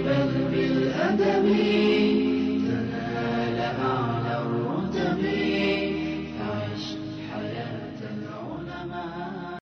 بل بالأدب تنال أعلى الرتب فعش حياة العلماء.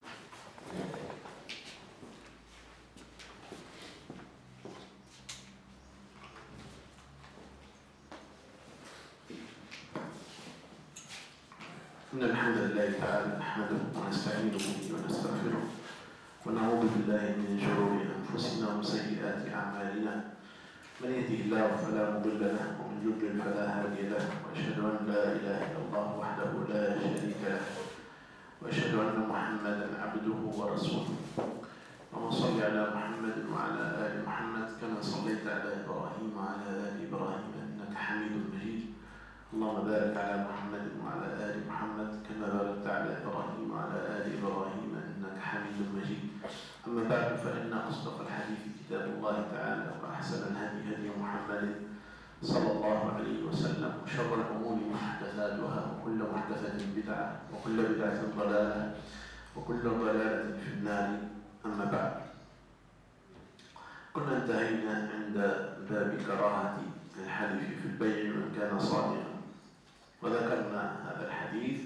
إن الحمد لله تعالى نحمده ونستعين به ونستغفره ونعوذ بالله من شرور أنفسنا وسيئات أعمالنا. من يهده الله فلا مضل له ومن يضلل فلا هادي له، وأشهد أن لا إله إلا الله وحده لا شريك له، وأشهد أن محمدا عبده ورسوله. اللهم صل على محمد وعلى آل محمد كما صليت على إبراهيم وعلى آل إبراهيم إنك حميد مجيد. اللهم بارك على محمد وعلى آل محمد كما باركت على إبراهيم وعلى آل إبراهيم إنك حميد مجيد. أما بعد، فإن أصدق الحديث كتاب الله تعالى، وأحسن الهدي هدي محمد صلى الله عليه وسلم، وشر الأمور محدثاتها، وكل محدثة بدعة، وكل بدعة ضلالة، وكل ضلالة في النار. أما بعد، كنا انتهينا عند باب كراهة الحلف في البيع وإن كان صادقا، وذكرنا هذا الحديث.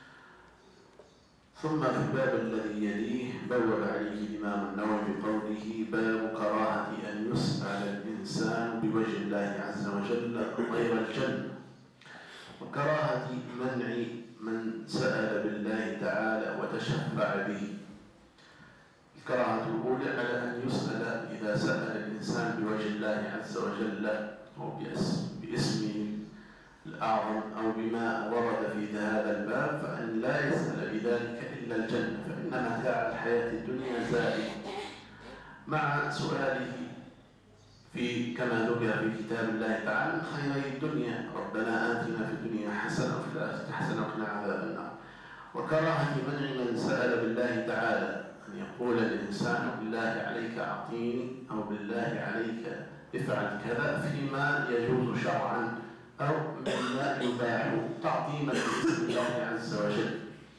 ثم في الباب الذي يليه بوب عليه الإمام النووي بقوله: باب كراهة أن يسأل الإنسان بوجه الله عز وجل غير الجنة، وكراهة منع من سأل بالله تعالى وتشفع به. الكراهة الأولى على أن يسأل إذا سأل الإنسان بوجه الله عز وجل أو باسمه الأعظم أو بما ورد في هذا الباب، فأن لا يسأل بذلك إلا الجنة، فإن متاع الحياة الدنيا زائل، مع سؤاله في كما ذكر في كتاب الله تعالى: من خيري الدنيا ربنا آتنا في الدنيا حسنة وفي الآخرة حسنة وقنا عذاب النار. وكراهة منع من سأل بالله تعالى أن يقول الإنسان: بالله عليك أعطيني، أو بالله عليك افعل كذا، فيما يجوز شرعا أو مما يباح تعظيما لاسم الله عز وجل.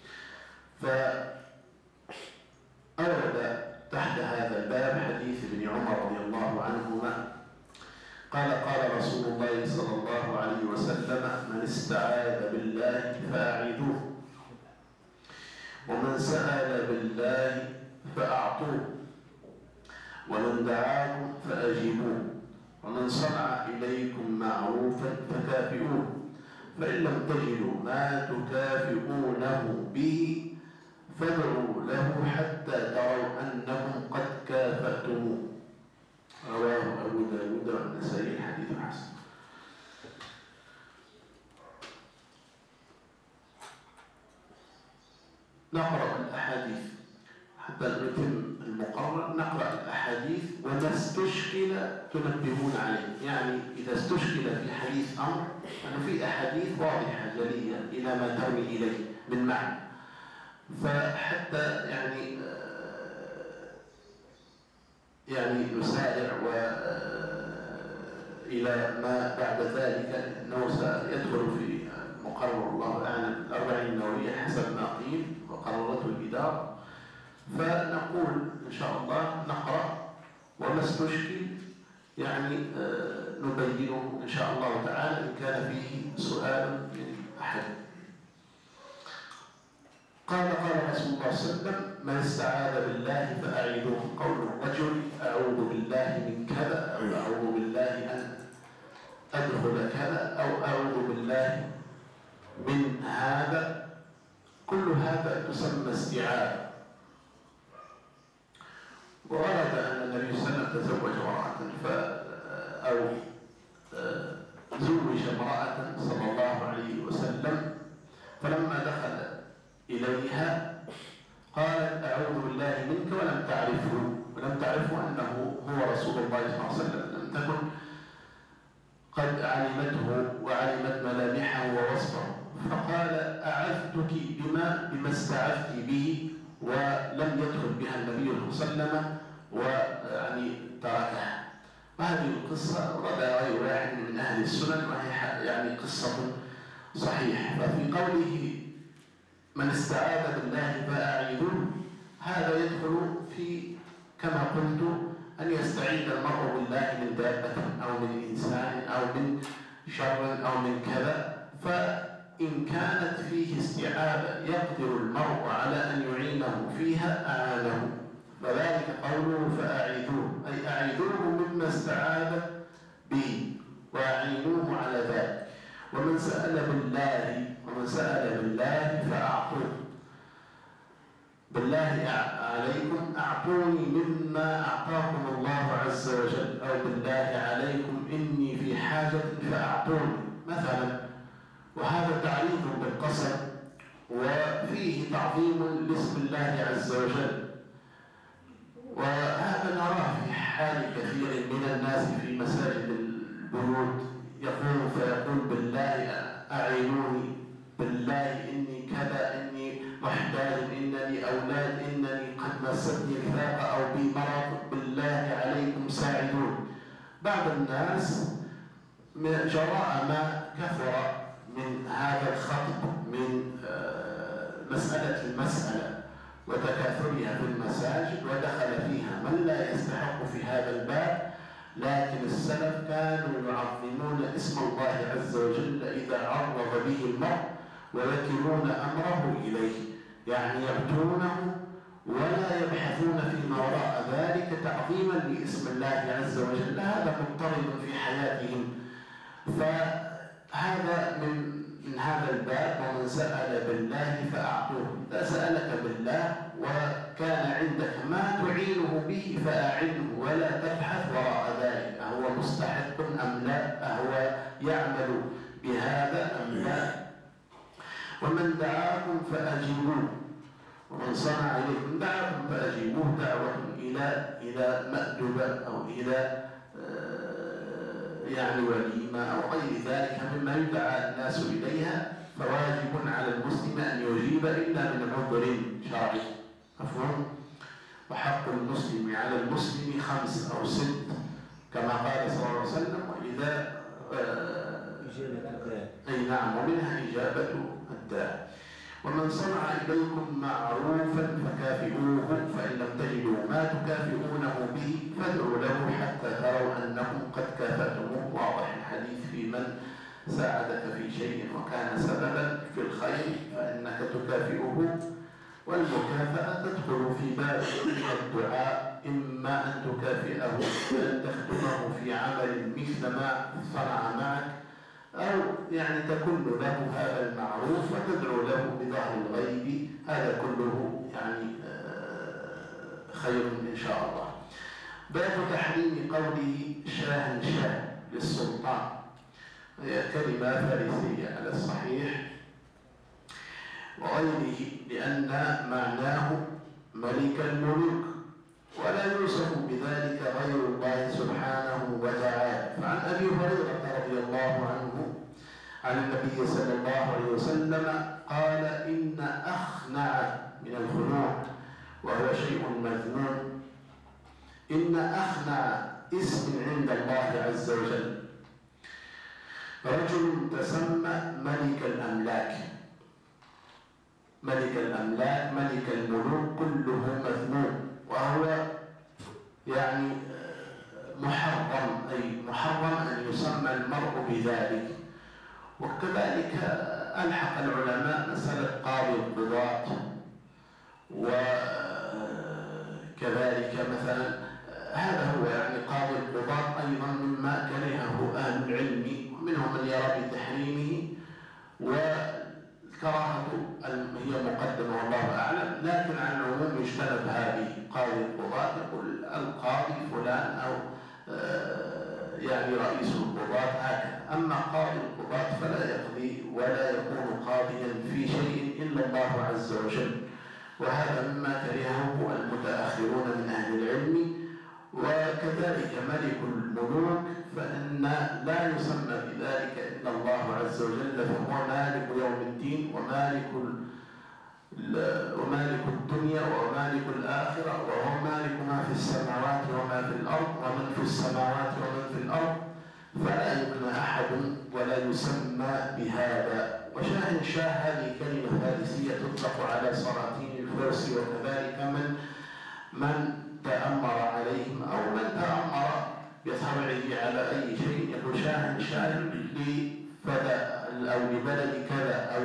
فأورد تحت هذا الباب حديث ابن عمر رضي الله عنهما قال: قال رسول الله صلى الله عليه وسلم: من استعاذ بالله فأعيذوه، ومن سأل بالله فأعطوه، ومن دعاكم فأجيبوه، ومن صنع إليكم معروفا فكافئوه، فإن لم تجدوا ما تكافئونه به فادعوا له حتى تروا أنكم قد كافأتموه. رواه أبو داود والنسائي، حديث حسن. نقرأ الأحاديث حتى نتم المقرر. نقرأ الأحاديث وما استشكل تنبهون عليه، يعني إذا استشكل في حديث أمر، أنه في أحاديث واضحة جلية إلى ما تروي إليه من معنى، فحتى يعني نسارع إلى ما بعد ذلك، أنه سيدخل في المقرر الله أعلم 40 نووية حسب ما قيل وقررته الإدارة. فنقول إن شاء الله نقرأ وما استشكل يعني نبينه إن شاء الله تعالى إن كان فيه سؤال من أحد. قال رسول الله صلى الله عليه وسلم: من استعاذ بالله فأعيذوه. قول الرجل: أعوذ بالله من كذا، أو أعوذ بالله أن أدخل كذا، أو أعوذ بالله من هذا، كل هذا تسمى استعاذة. ورد أن النبي صلى الله عليه وسلم تزوج امرأة أو زوج امرأة صلى الله عليه وسلم، فلما دخل إليها قالت: أعوذ بالله منك، ولم تعرفه أنه هو رسول الله صلى الله عليه وسلم، لم تكن قد علمته وعلمت ملامحه ووصفه، فقال: أعذتك بما استعذت به، ولم يدخل بها النبي صلى الله عليه وسلم ويعني تركها. وهذه القصة روى غير واحد من أهل السنن، وهي يعني قصة صحيحة. ففي قوله: من استعاذ بالله فأعيذوه، هذا يدخل في كما قلت أن يستعيذ المرء بالله من دابة أو من إنسان أو من شر أو من كذا، فإن كانت فيه استعاذة يقدر المرء على أن يعينه فيها أعانه، فذلك قوله فأعيذوه، أي أعيذوه مما استعاذ به وأعينوه على ذلك. ومن سأل بالله فأعطوه، بالله عليكم أعطوني مما أعطاكم الله عز وجل، أو بالله عليكم إني في حاجة فأعطوني مثلا. وهذا تعريض بالقسم وفيه تعظيم لاسم الله عز وجل، وهذا نراه في حال كثير من الناس في مساجد البيوت، يقوم فيقول بالله أعينوني، بالله إني كذا، إني محتاج، إنني أولاد، إنني قد مستني الفاقة أو بي مرض، بالله عليكم ساعدون. بعض الناس جراء ما كثر من هذا الخطب من مسألة المسألة وتكاثرها في المساجد، ودخل فيها من لا يستحق في هذا الباب، لكن السلف كانوا يعظمون اسم الله عز وجل إذا عرض به المرء ويكلون أمره إليه، يعني يبتونه ولا يبحثون فيما وراء ذلك تعظيما لاسم الله عز وجل. هذا مضطرب في حياتهم، فهذا من هذا الباب. ومن سأل بالله فأعطوه، إذا سألك بالله وكان عندك ما تعينه به فأعنه، ولا تبحث وراء ذلك أهو مستحق أم لا، أهو يعمل بهذا أم لا. ومن دعاكم فأجيبوه، ومن صنع إليكم دعاكم فأجيبوه، دعوة إلى مأدبة أو إلى يعني وليمة أو غير ذلك مما يدعى الناس إليها، فواجب على المسلم أن يجيب إلا من عذر شرعي. مفهوم؟ وحق المسلم على المسلم 5 أو 6 كما قال صلى الله عليه وسلم. وإذا أي نعم، ومنها إجابة الداع. ومن صنع إليكم معروفا فكافئوه، فإن لم تجدوا ما تكافئونه به فادعوا له حتى تروا أنكم قد كافأتموه. واضح الحديث في من ساعدك في شيء وكان سببا في الخير فإنك تكافئه. والمكافأة تدخل في باب الدعاء، إما أن تكافئه بأن تخدمه في عمل مثل ما صنع معك، أو يعني تكون له هذا المعروف وتدعو له بظهر الغيب. هذا كله يعني خير إن شاء الله. باب تحريم قوله شاهنشاه للسلطان، هي كلمة فارسية على الصحيح وغيره، لأن معناه ملك الملوك، ولا يوصف بذلك غير الله سبحانه وتعالى. فعن أبي هريرة رضي الله عنه عن النبي صلى الله عليه وسلم قال: إن أخنع من الخنوع وهو شيء مذموم، إن أخنع اسم عند الله عز وجل رجل تسمى ملك الأملاك. ملك الأملاك، ملك الملوك، كله مذموم، وهو يعني محرم، أي محرم أن يسمى المرء بذلك. وكذلك ألحق العلماء مسألة قاضي القضاة، وكذلك مثلا هذا هو يعني قاضي القضاة أيضا مما كرهه أهل العلم، ومنهم من يرى بتحريمه، والكراهة هي مقدمة والله أعلم، لكن على العموم يجتنب هذه. قاضي القضاة يقول القاضي فلان أو يعني رئيس القضاة هكذا. أما قاضي القضاة فلا يقضي ولا يكون قاضيا في شيء إلا الله عز وجل، وهذا مما كرهه المتأخرون من أهل العلم. وكذلك ملك الملوك فإن لا يسمى بذلك إلا الله عز وجل، فهو مالك يوم الدين ومالك الدنيا ومالك الآخرة، وهو مالك ما في السماوات وما في الأرض ومن في السماوات ومن في الأرض، فلا يبنى أحد ولا يسمى بهذا. وشاهنشاه هذه كلمة فارسية تطلق على سلاطين الفرس، وكذلك من تأمر عليهم أو من طبعه على أي شيء، يقول شاه لفدا أو لبلد كذا أو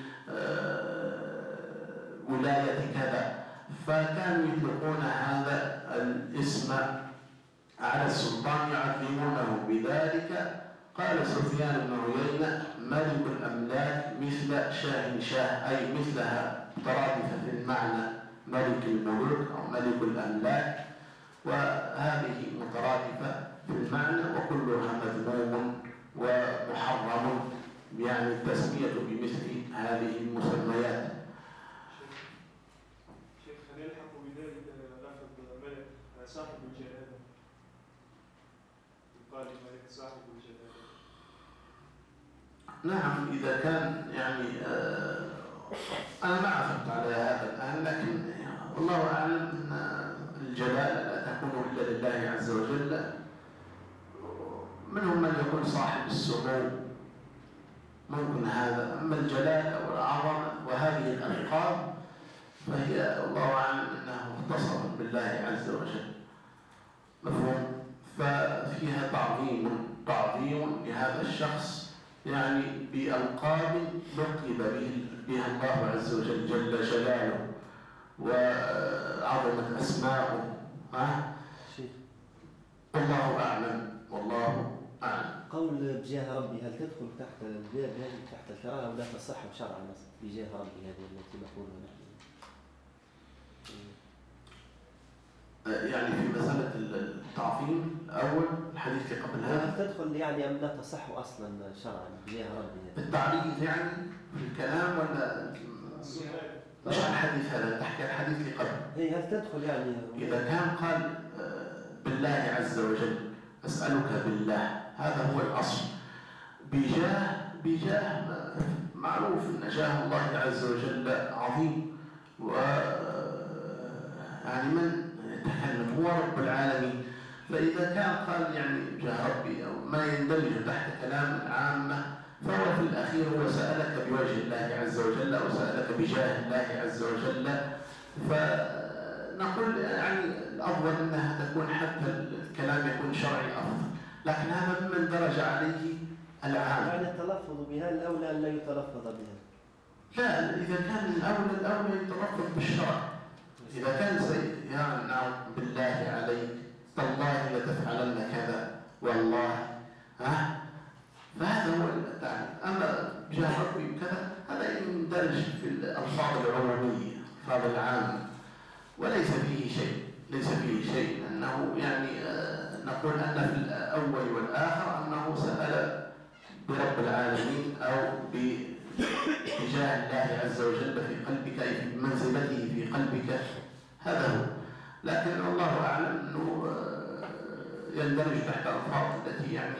لولاية كذا، فكانوا يطلقون هذا الاسم على السلطان يعظمونه بذلك. قال سفيان بن عيينة: ملك الأملاك مثل شاه، أي مثلها مترادفة في المعنى ملك الملوك أو ملك الأملاك، وهذه مترادفة في المعنى وكلها مذموم ومحرم، يعني التسمية بمثل هذه المسميات. شيخ خلينا نلحق بذلك لفظ ملك صاحب الجلالة، يقال ملك صاحب الجلالة. نعم، إذا كان يعني أنا ما عثرت على هذا الآن، لكن والله أعلم أن الجلالة لا تكون إلا لله عز وجل. منهم من يكون صاحب السمو، ممكن هذا، أما الجلالة والعظمة وهذه الألقاب فهي والله أعلم أنه مختصر بالله عز وجل، مفهوم؟ ففيها تعظيم لهذا الشخص، يعني بألقاب لقب بها الله عز وجل جل جلاله وعظمت أسماؤه. والله أعلم. قول بجاه ربي هل تدخل تحت الباب هذه تحت الكراهة ولا تصح شرعا بجاه ربي هذه التي نقولها نحن؟ يعني في مسألة التعظيم الأول الحديث اللي قبل هذا هل تدخل يعني أم لا تصح أصلا شرعا بجاه ربي؟ التعريف يعني في الكلام ولا مش عن الحديث هذا، تحكي الحديث اللي قبل. هي هل تدخل يعني إذا كان قال بالله عز وجل أسألك بالله، هذا هو الأصل. بجاه معروف أن جاه الله عز وجل عظيم، و يعني من يتكلم هو رب العالمين، فإذا كان قال يعني جاه ربي أو ما يندرج تحت كلام العامة، فهو في الأخير هو سألك بوجه الله عز وجل أو سألك بجاه الله عز وجل. فنقول يعني الأفضل أنها تكون حتى الكلام يكون شرعي أفضل، لكن هذا ممن درج عليه العام. يعني التلفظ بها الأولى أن لا يتلفظ بها. لا، إذا كان الأولى يتلفظ بالشرع. إذا كان يعني نعم بالله عليك، تالله لتفعلن كذا، والله فهذا هو التعليم. أما جاه ربي كذا هذا يندرج في الألفاظ العمومية، الألفاظ العامة، وليس فيه شيء أنه يعني نقول أن في الأول والآخر أنه سأل برب العالمين أو بجاه الله عز وجل في قلبك، أي في منزلته في قلبك، هذا هو. لكن الله أعلم أنه يندرج تحت الألفاظ التي يعني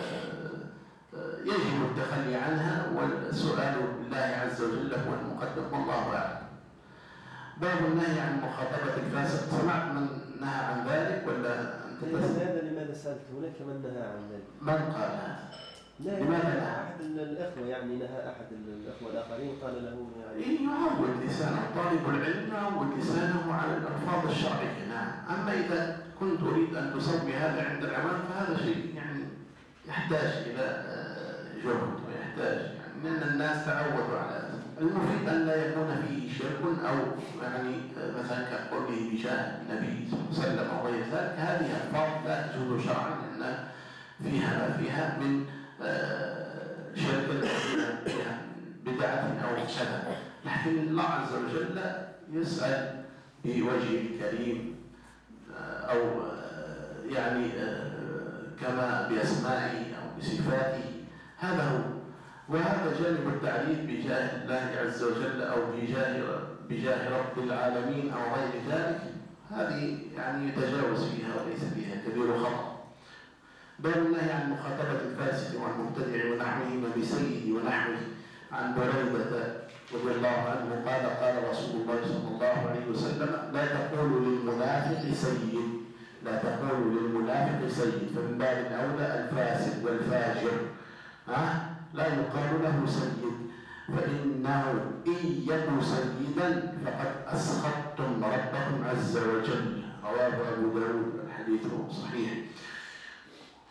يجب التخلي عنها، والسؤال بالله عز وجل هو المقدم، والله أعلم. باب النهي عن مخاطبة الفاسق، سمعت من نهى عن ذلك ولا أنت هذا لماذا سألت؟ هناك من نهى عن ذلك. من قال هذا؟ لماذا نهى؟ أحد الأخوة يعني نهى، أحد الأخوة الآخرين قال له يعني يعود لسانه، طالب العلم يعود لسانه على الألفاظ الشرعية. نعم. أما إذا كنت أريد أن تسوي هذا عند العوام فهذا شيء يعني يحتاج إلى جهد، ويحتاج يعني لأن الناس تعودوا على هذا. المفيد أن لا يكون فيه شرك أو يعني مثلا كقوله بجاه النبي صلى الله عليه وسلم أو غير ذلك، هذه ألفاظ لا تجوز شرعا لأن فيها من شرك، فيها بدعة أو كذا. لكن الله عز وجل يسأل بوجهه الكريم أو يعني كما بأسمائه أو بصفاته، هذا هو. وهذا جانب التعريف بجاه الله عز وجل أو بجاه رب العالمين أو غير ذلك، هذه يعني يتجاوز فيها وليس فيها كبير خطأ. باب النهي عن مخاطبة الفاسق والمبتدع ونحوهما بسيد ونحوه. عن بريدة رضي الله عنه قال قال رسول الله صلى الله عليه وسلم: لا تقولوا للمنافق سيد، لا تقولوا للمنافق سيد، فمن باب الأولى الفاسق والفاجر لا يقال له سيد، فإنه إن يكن سيدا فقد أسخطتم ربكم عز وجل. رواه أبو داود، الحديث صحيح.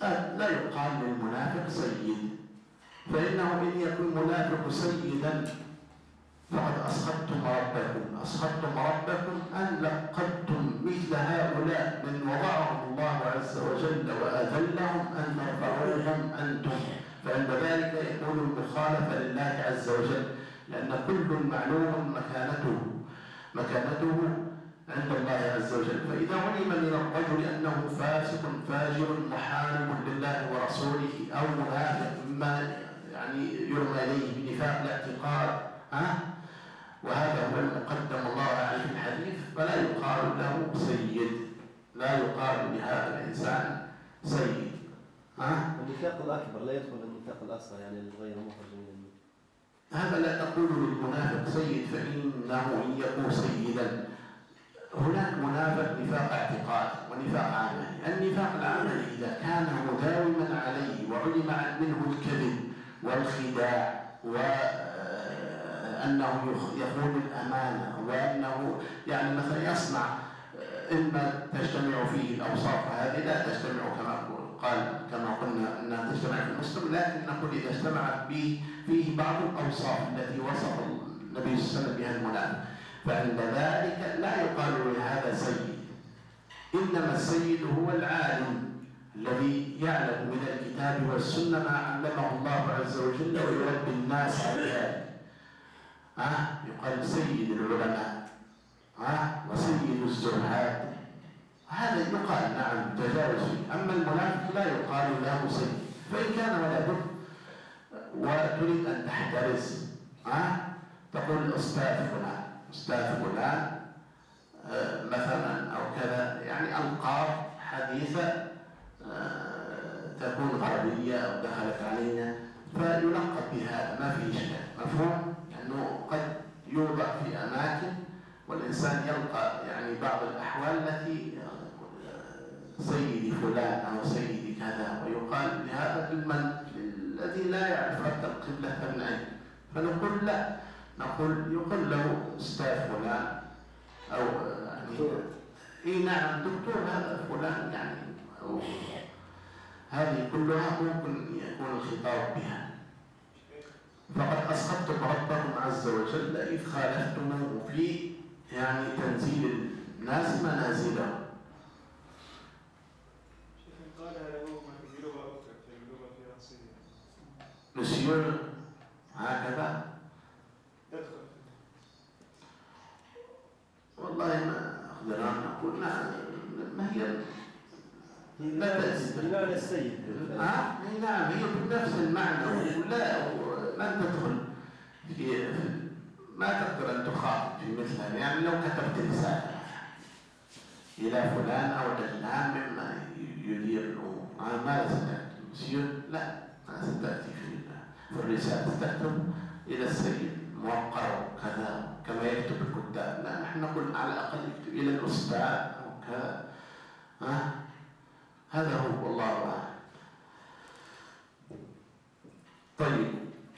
لا يقال للمنافق سيد، فإنه إن يكون منافق سيدا فقد أسخطتم ربكم أن لقدتم مثل هؤلاء من وضعهم الله عز وجل وأذلهم أن ترفعوهم أنتم، فعند ذلك يكون المخالفة لله عز وجل، لأن كل معلوم مكانته عند الله عز وجل. فإذا علم من الرجل أنه فاسق فاجر محارب لله ورسوله أو منافق مما يعني يرمى إليه بنفاق الاعتقاد وهذا هو المقدم الله عليه في الحديث، فلا يقال له سيد، لا يقال لهذا الإنسان سيد. النفاق الأكبر لا يدخل النفاق الأصغر، يعني الغير مخرج من الملة. هذا لا تقول للمنافق سيد فإنه إن يكون سيدا. هناك منافق نفاق اعتقاد ونفاق عملي. النفاق العملي إذا كان مداوما عليه وعلم منه الكذب والخداع وأنه يخون الأمانة وأنه يعني مثلا يصنع إما تجتمع فيه الأوصاف هذه لا تجتمع كما قلنا أنها تجتمع في المسلم، لكن نقول إذا اجتمعت فيه بعض الأوصاف التي وصف النبي صلى الله عليه وسلم بها المنافق، فعند ذلك لا يقال لهذا سيد. إنما السيد هو العالم الذي يعلم من الكتاب والسنة ما علمه الله عز وجل ويربي الناس على ذلك. يقال سيد العلماء وسيد الزهاد، هذا يقال نعم تجاوز فيه. أما المنافق لا يقال له سيد، فإن كان ولده وتريد أن تحترز تقول أستاذ فلان مثلا أو كذا، يعني ألقاب حديثة تكون غربية أو دخلت علينا فيلقب بهذا، ما في إشكال، مفهوم؟ لأنه قد يوضع في أماكن والإنسان يلقى يعني بعض الأحوال التي سيدي فلان أو سيدي كذا، ويقال لهذا الذي لا يعرف رد القبلة من أين، فنقول لا، يقول له أستاذ فلان أو يعني نعم دكتور هذا فلان يعني، هذه كلها ممكن يكون الخطاب بها. فقد أسخطتم ربكم عز وجل إذ خالفتموه في يعني تنزيل الناس منازلهم. مسيور هكذا والله ما أقدر أن أقول ما هي لا بمعنى السيد. نعم هي بنفس المعنى، ولا ما تدخل في ما تقدر أن تخاطب في مثلها. يعني لو كتبت رسالة إلى فلان أو علان مما يدير الأمور ما ستأتي مسيور، لا ما ستأتي في الرسالة، تكتب إلى السيد موقر كذا كما يكتب الكتاب، لا نحن نقول على الأقل يكتب إلى الأستاذ أو كذا. هذا هو والله أعلم. طيب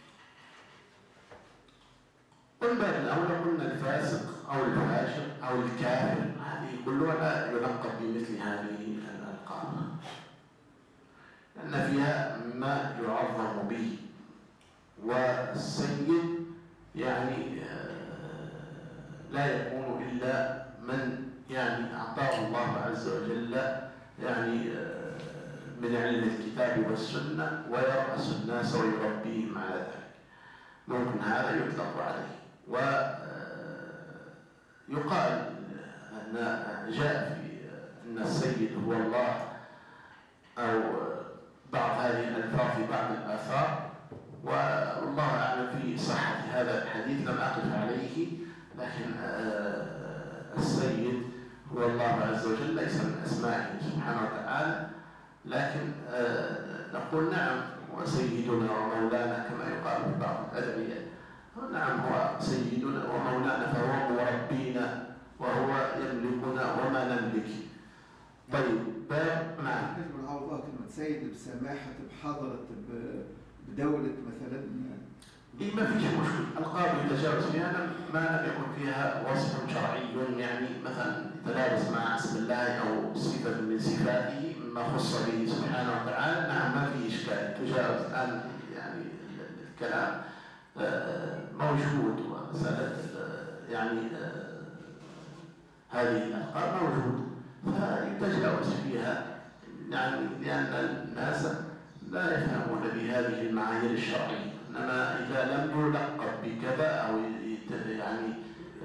قلنا الأولى قلنا الفاسق أو الفاجر أو الكافر، هذه كلها لا يلقب بمثل هذه الألقاب، لأن فيها ما يعظم به. والسيد يعني لا يكون إلا من يعني أعطاه الله عز وجل يعني من علم الكتاب والسنة ويرأس الناس ويربيهم على ذلك، ممكن هذا يطلق عليه. ويقال أن جاء في أن السيد هو الله أو بعض هذه الألفاظ في بعض الآثار، والله أعلم في صحة هذا الحديث لم أقف عليه، لكن السيد هو الله عز وجل ليس من أسمائه سبحانه وتعالى، لكن نقول نعم وسيدنا ومولانا كما يقال في بعض الأدعية، نعم هو سيدنا ومولانا فهو مربينا وهو يملكنا وما نملك. طيب نعم كلمة سيد بسماحة بحضرة بدولة مثلا ما فيش مشكلة، القاضي يتجاوز فيها ما لم يكن فيها وصف شرعي، يعني مثلا تلابس مع اسم الله أو صفة من صفاته مما خص به سبحانه وتعالى، نعم ما في إشكال. تجاوز الآن يعني الكلام موجود، ومسألة يعني هذه الألقاب موجود فيتجاوز فيها، يعني لأن الناس لا يفهمون بهذه المعايير الشرعية. إنما إذا لم يلقب بكذا أو يعني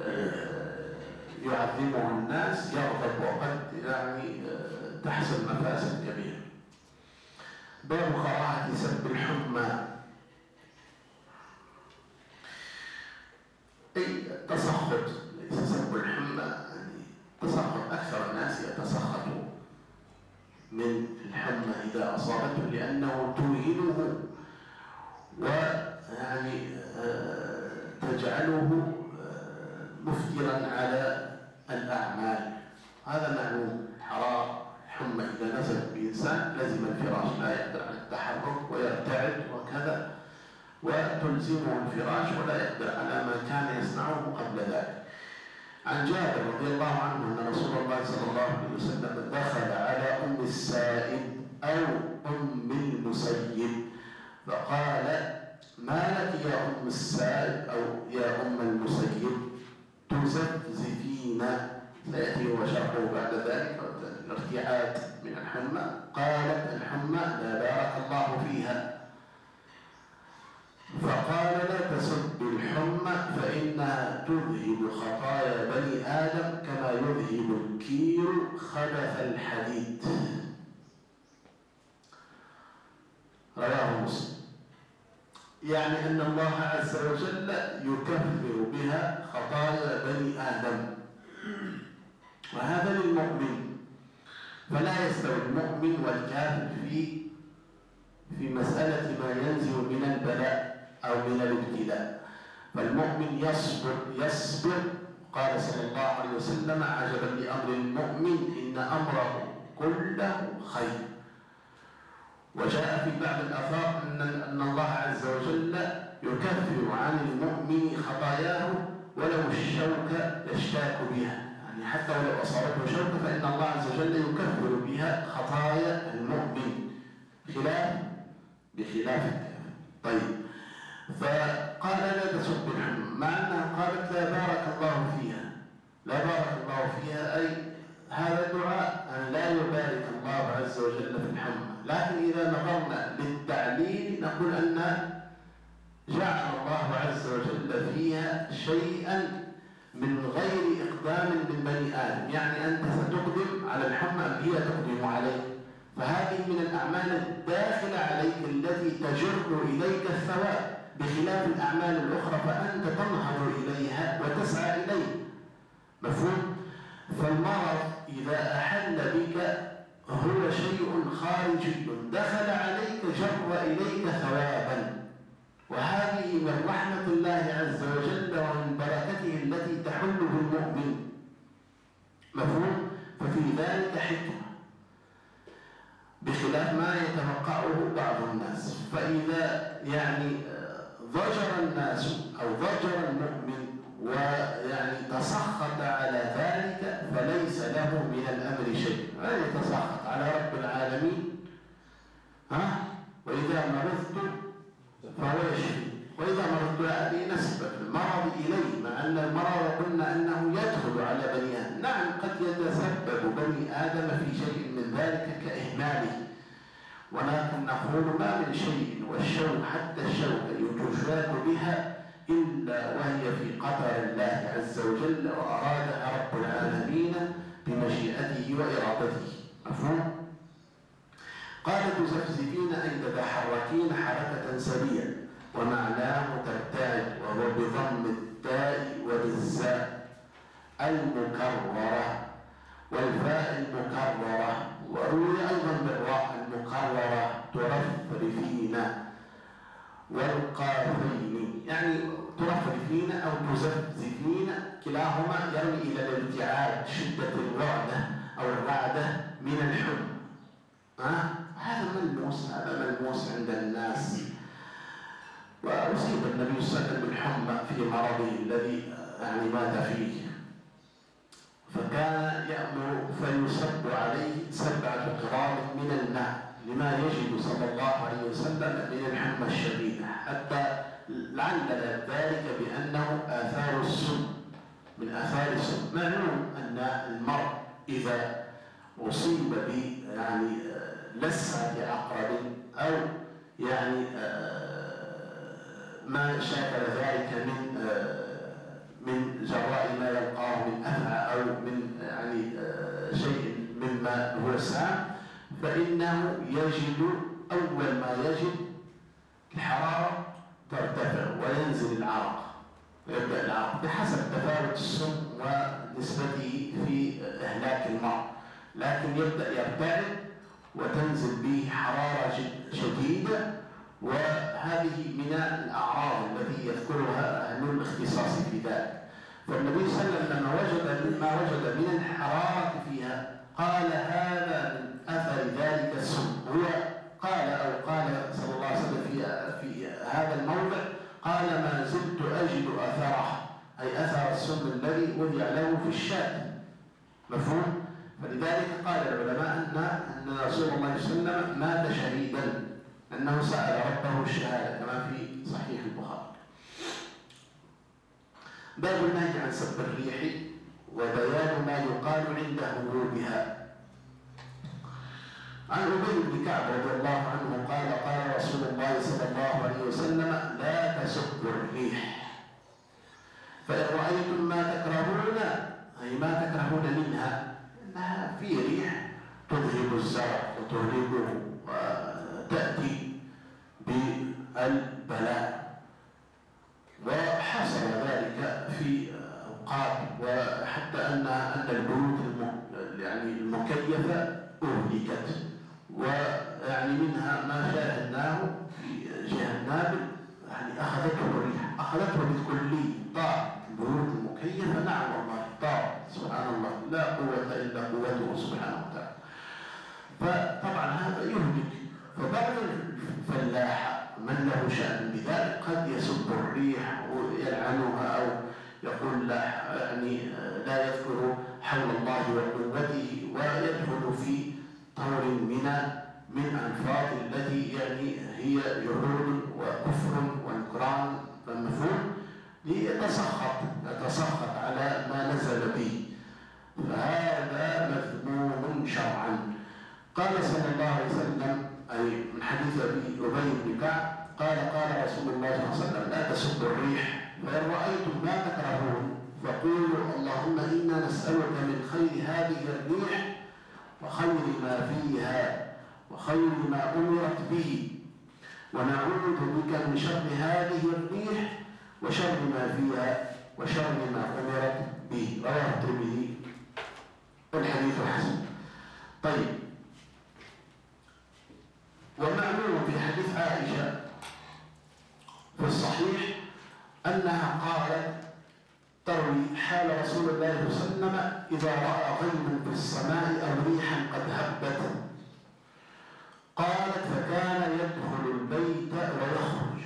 يعظمه الناس يغضب، وقد يعني تحصل مفاسد كبيرة. باب كراهة سب الحمى، أي تسخط، ليس سب الحمى يعني تسخط. أكثر الناس يتسخطوا من الحمى إذا أصابته لأنه توهنه ويعني تجعله مفترا على الأعمال. هذا معلوم. حرام الحمى إذا نزلت بإنسان لزم الفراش، لا يقدر على التحرك ويرتعد وكذا، وتلزمه الفراش ولا يقدر على ما كان يصنعه قبل ذلك. عن جابر رضي الله عنه أن رسول الله صلى الله عليه وسلم دخل على أم السائب أو أم المسيب فقال: ما لك يا أم السائب أو يا أم المسيب تزفزفين؟ سيأتي وشرحه بعد ذلك الارتعاد من الحمى. قالت: الحمى لا بارك الله فيها. فقال: لا تسب الحمى فإنها تذهب خطايا بني آدم كما يذهب الكير خبث الحديد. رواه مسلم. يعني أن الله عز وجل يكفر بها خطايا بني آدم، وهذا للمؤمن. فلا يستوي المؤمن والكافر في مسألة ما ينزل من البلاء أو من الابتلاء. فالمؤمن يصبر. قال صلى الله عليه وسلم: عجبا لأمر المؤمن إن أمره كله خير. وجاء في بعض الآثار أن الله عز وجل يكفر عن المؤمن خطاياه ولو الشوكة يشتاك بها، يعني حتى ولو أصابته شوكة فإن الله عز وجل يكفر بها خطايا المؤمن بخلاف الكافر. طيب، فقال: لا تسب الحمى، مع أنها قالت: لا بارك الله فيها. لا بارك الله فيها أي هذا دعاء أن لا يبارك الله عز وجل في الحمى. لكن إذا نظرنا للتعليل نقول أن جعل الله عز وجل فيها شيئا من غير إقدام من بني آدم، يعني أنت ستقدم على الحمى أم هي تقدم عليك؟ فهذه من الأعمال الداخلة عليك التي تجر إليك الثواب، بخلاف الأعمال الأخرى فأنت تنهض إليها وتسعى إليه. مفهوم؟ فالمرض إذا أحل بك هو شيء خارجي دخل عليك جر إليك ثوابا، وهذه من رحمة الله عز وجل ومن بركته التي تحل بالمؤمن. مفهوم؟ ففي ذلك حكمة بخلاف ما يتوقعه بعض الناس. فإذا يعني ضجر الناس أو ضجر المؤمن ويعني تسخط على ذلك فليس له من الأمر شيء، لا يتسخط على رب العالمين. وإذا مرضت فهو يشفي، وإذا مرضت هذه نسبة المرض إليه، مع أن المرض قلنا أنه يدخل على بني آدم. نعم قد يتسبب بني آدم في شيء من ذلك كإهماله، ولكن نقول ما من شيء والشوك حتى الشوكة يشاك بها إلا وهي في قدر الله عز وجل وأرادها رب العالمين بمشيئته وإرادته. مفهوم؟ قال: تزفزفين أي تتحركين حركة سريعة، ومعناه ترتعد، وهو بضم التاء وبالزاء المكررة والفاء المكررة، وروي أيضا بالراء المكررة ترفرفين والقافين، يعني ترفرفين أو تزفزفين كلاهما يرمي إلى الابتعاد، شدة الرعدة أو الرعدة من الحب. هذا ملموس عند الناس. وأصيب النبي صلى الله عليه وسلم بالحمى في مرضه الذي يعني مات فيه، فكان يأمر فيصب عليه 7 قراب من الماء لما يجد صلى الله عليه وسلم من الحمى الشديدة، حتى لعل ذلك بأنه آثار السم، من آثار السم. معلوم أن المرء إذا أصيب ب يعني لسعة عقرب أو يعني ما شاكل ذلك من جراء ما يلقاه من أفعى أو من يعني شيء مما هو سام، فإنه يجد أول ما يجد الحرارة ترتفع وينزل العرق ويبدأ العرق بحسب تفاوت السم ونسبته في إهلاك المرء، لكن يبدأ يرتعد وتنزل به حرارة شديدة، وهذه من الأعراض التي يذكرها أهل الاختصاص في ذلك. فالنبي صلى الله عليه وسلم لما وجد من الحرارة فيها قال هذا من أثر ذلك السم. هو قال صلى الله عليه وسلم في هذا الموضع قال ما زلت أجد أثره، أي أثر السم الذي وضع له في الشاة. مفهوم؟ فلذلك قال العلماء أن رسول الله صلى الله عليه وسلم مات شهيدا، أنه سأل ربه الشهادة كما في صحيح البخاري. باب النهي عن سب الريح وبيان ما يقال عند هبوبها. عن أبي بن كعب رضي الله عنه قال قال رسول الله صلى الله عليه وسلم لا تسبوا الريح فإن رأيتم ما تكرهون، أي ما تكرهون منها، إنها في ريح تذهب الزرع وتهلكه وتأتي بالبلاء. وحصل ذلك في أوقات، وحتى أن البيوت يعني المكيفة أهلكت، ويعني منها ما شاهدناه في جهة نابل، يعني أخذته الريح، أخذته بالكلي، طار البيوت المكيفة. نعم والله طار، سبحان الله، لا قوة إلا قوته سبحانه وتعالى. فطبعا هذا يهلك. فبعض الفلاحة من له شأن بذلك قد يسب الريح ويلعنها أو يقول لا يعني لا يذكر حول الله وقوته، ويدخل في طور من ألفاظ التي يعني هي جحود وكفر وانكران. فالمفهوم يتسخط على ما نزل به، فهذا مذموم شرعا. قال صلى الله عليه وسلم، أي من حديث أبي بن كعب قال قال رسول الله صلى الله عليه وسلم لا تسبوا الريح فإن رأيتم ما تكرهون فقولوا اللهم إنا نسألك من خير هذه الريح وخير ما فيها وخير ما أمرت به، ونعوذ بك من شر هذه الريح وشر ما فيها وشر ما أمرت به. رواه الترمذي والحديث حسن. طيب، ومعلوم في حديث عائشة في الصحيح أنها قالت تروي حال رسول الله صلى الله عليه وسلم إذا رأى غيما في السماء أو ريحا قد هبت، قالت فكان يدخل البيت ويخرج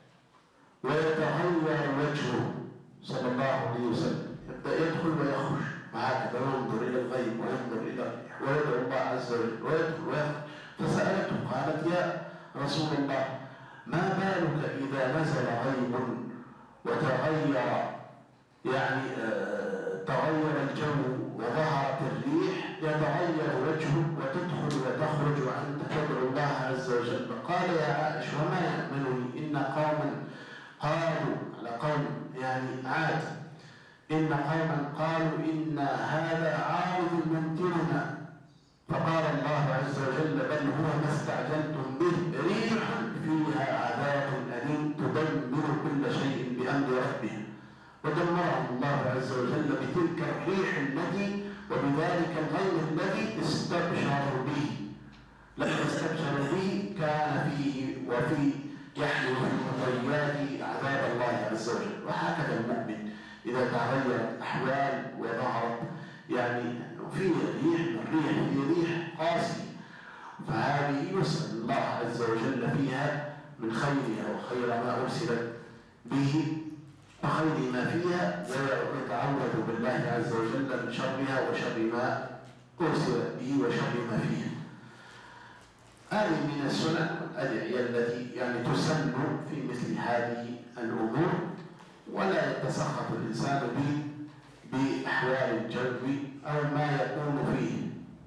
ويتغير وجهه صلى الله عليه وسلم، يبدأ يدخل ويخرج وهكذا ينظر إلى الغيب وينظر إلى الريح ويدعو الله عز وجل ويدخل ويخرج. فسألته قالت يا رسول الله ما بالك إذا نزل غيب وتغير يعني تغير الجو وظهرت الريح يتغير وجهه وتدخل وتخرج وأنت تدعو الله عز وجل. قال يا عائشة وما يأمنني إن قوما قالوا على قوم يعني عاد إن قوما قالوا إن هذا عارض ممطرنا، فقال الله عز وجل بل هو ما استعجلتم به ريح فيها عذاب أليم تدمر كل شيء بأمر ربها، ودمرهم الله عز وجل بتلك الريح التي وبذلك الغيظ الذي استبشروا به. لما استبشروا به كان فيه وفي يحمل في المطيات عذاب الله عز وجل. وهكذا المؤمن إذا تغيرت الأحوال وظهرت يعني في ريح هي ريح قاسية، فهذه يسأل الله عز وجل فيها من خيرها وخير ما أرسلت به وخير ما فيها ويتعوذ بالله عز وجل من شرها وشر ما أرسل به وشر ما فيها. هذه من السنن الأدعية التي يعني تسن في مثل هذه الأمور، ولا يتسخط الإنسان بأحوال الجو أو ما يكون فيه.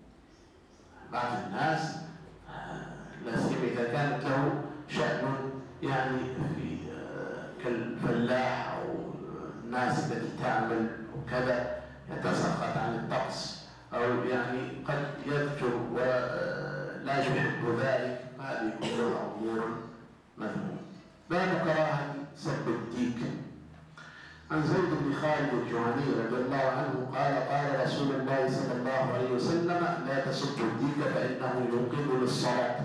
بعض الناس لا سيما إذا كانت له شأن يعني في كالفلاح أو الناس التي تعمل وكذا يتسخط عن الطقس أو يعني قد يذكر ولا يحب ذلك، هذه كلها أمور مذمومة. باب كراهة سب الديك. عن زيد بن خالد الجهني رضي الله عنه قال قال رسول الله صلى الله عليه وسلم لا تسبوا الديك فإنه يوقظ للصلاة.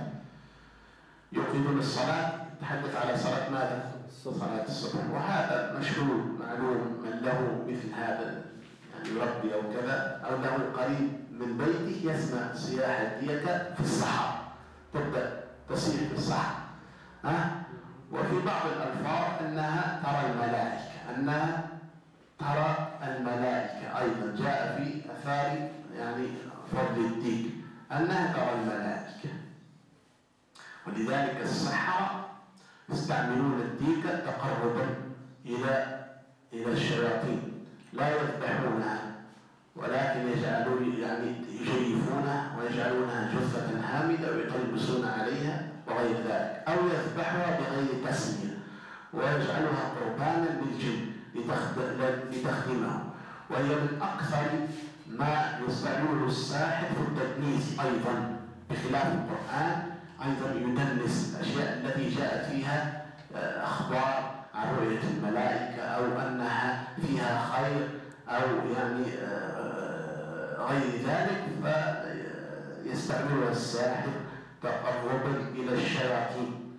يوقظ للصلاة تحدث على صلاة ماذا؟ صلاة الصبح. وهذا مشهور معلوم، من له مثل هذا يعني يربي أو كذا أو له قريب من بيته يسمع صياح الديكة في الصحراء، تبدأ تصيح في الصحراء. وفي بعض الألفاظ أنها ترى الملائكة، أنها ترى الملائكة أيضا جاء في أثار يعني فضل الديك أنها ترى الملائكة. ولذلك السحرة يستعملون الديك تقربا إلى الشياطين، لا يذبحونها ولكن يجيفونها ويجعلونها جثة هامدة ويقلبسون عليها وغير ذلك، أو يذبحها بغير تسمية ويجعلها قربانا للجن لتخدمه. وهي من أكثر ما يستعمله الساحر في التدنيس أيضا، بخلاف القرآن أيضا يدنس الأشياء التي جاءت فيها أخبار عن رؤية الملائكة أو أنها فيها خير أو يعني غير ذلك، فيستعملها الساحر تقربا إلى الشياطين.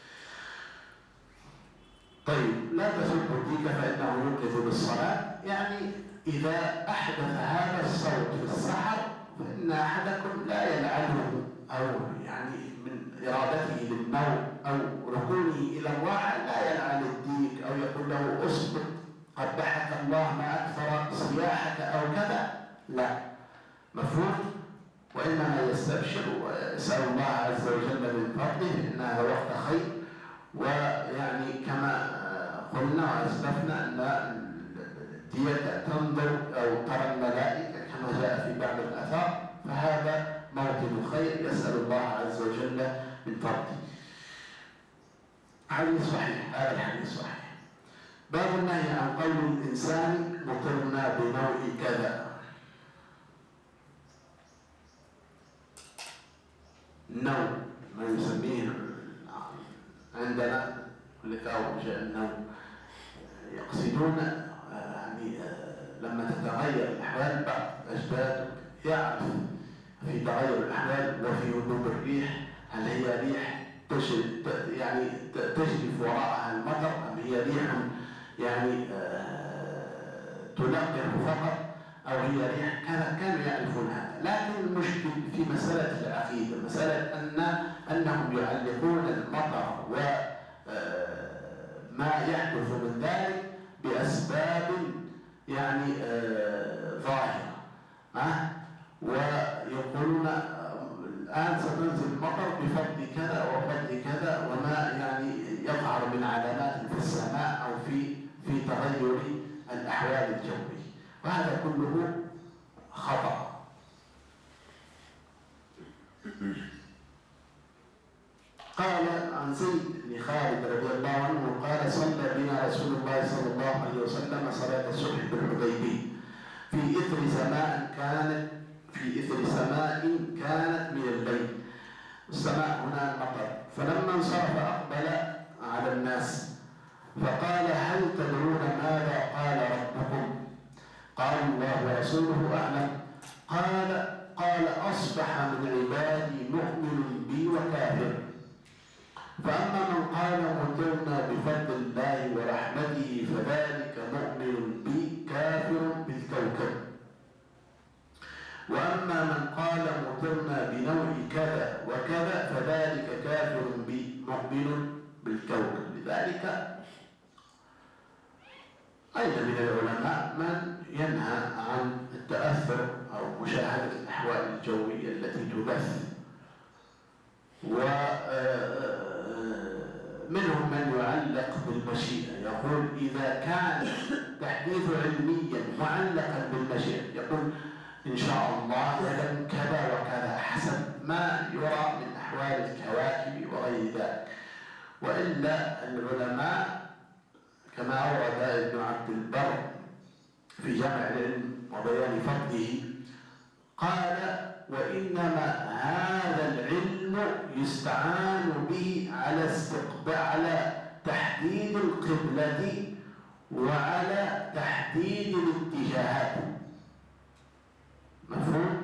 طيب، لا تسبوا الديك فإنه يوقظ بالصلاة، يعني إذا أحدث هذا الصوت في السحر فإن أحدكم لا يلعنه أو يعني من إرادته للنوم أو ركونه إلى الراحة لا يلعن الديك أو يقول له أسكت قبحك الله ما أكثر صياحك أو كذا، لا، مفهوم؟ وإنما يستبشر ويسأل الله عز وجل من فضله، إن هذا وقت خير. ويعني كما قلنا وأسلفنا أن الدية تنظر أو ترى الملائكة كما جاء في بعض الآثار، فهذا موطن خير، يسأل الله عز وجل من فضله. حديث صحيح، هذا الحديث صحيح. باب النهي عن قول الإنسان مطرنا بنوع كذا. النوم ما يسميه عندنا لكاو جاء النوم، يقصدون يعني لما تتغير الأحوال، بعض الأجداد يعرف في تغير الأحوال وفي هبوب الريح هل هي ريح يعني تجرف وراءها المطر أم هي ريح يعني تلقح فقط أو هي ريح كذا، كانوا يعرفون هذا. لكن المشكل في مسألة العقيدة، مسألة أنهم يعلقون المطر وما يحدث من ذلك بأسباب يعني ظاهرة، ويقولون الآن ستنزل المطر بفضل كذا وفضل كذا، وما يعني يظهر من علامات في السماء أو في تغير الأحوال الجوية، وهذا كله خطأ. قال عن زيد بن خالد رضي الله عنه قال صلى بنا رسول الله صلى الله عليه وسلم صلاة الصبح بالحديبية في إثر سماء كانت من الليل، السماء هنا المطر. فلما انصرف أقبل على الناس فقال هل تدرون ماذا قال ربكم؟ قال الله ورسوله أعلم. قال أصبح من عبادي مؤمن بي وكافر، فأما من قال مطرنا بفضل الله ورحمته فذلك مؤمن بي كافر بالكوكب، وأما من قال مطرنا بنوع كذا وكذا فذلك كافر بي مؤمن بالكوكب. لذلك أيضا من العلماء من ينهى عن التأثر أو مشاهدة الأحوال الجوية التي تبث، ومنهم من يعلق بالمشيئة، يقول إذا كان تحديث علميا معلقا بالمشيئة، يقول إن شاء الله يعلم كذا وكذا حسب ما يرى من أحوال الكواكب وغير ذلك. وإلا العلماء كما أورد ابن عبد البر في جمع العلم وبيان فضله قال: وإنما هذا العلم يستعان به على تحديد القبلة وعلى تحديد الاتجاهات. مفهوم؟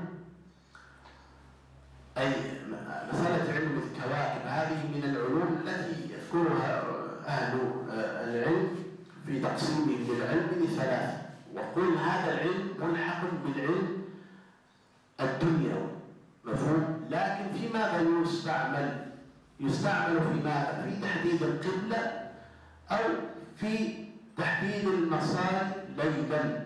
أي مسألة علم الكواكب هذه من العلوم التي يذكرها أهل العلم في تقسيمهم للعلم لثلاث، وقل هذا العلم ملحق بالعلم الدنيوي. مفهوم؟ لكن في ماذا يستعمل في ماذا؟ في تحديد القبلة أو في تحديد المصائب ليلا.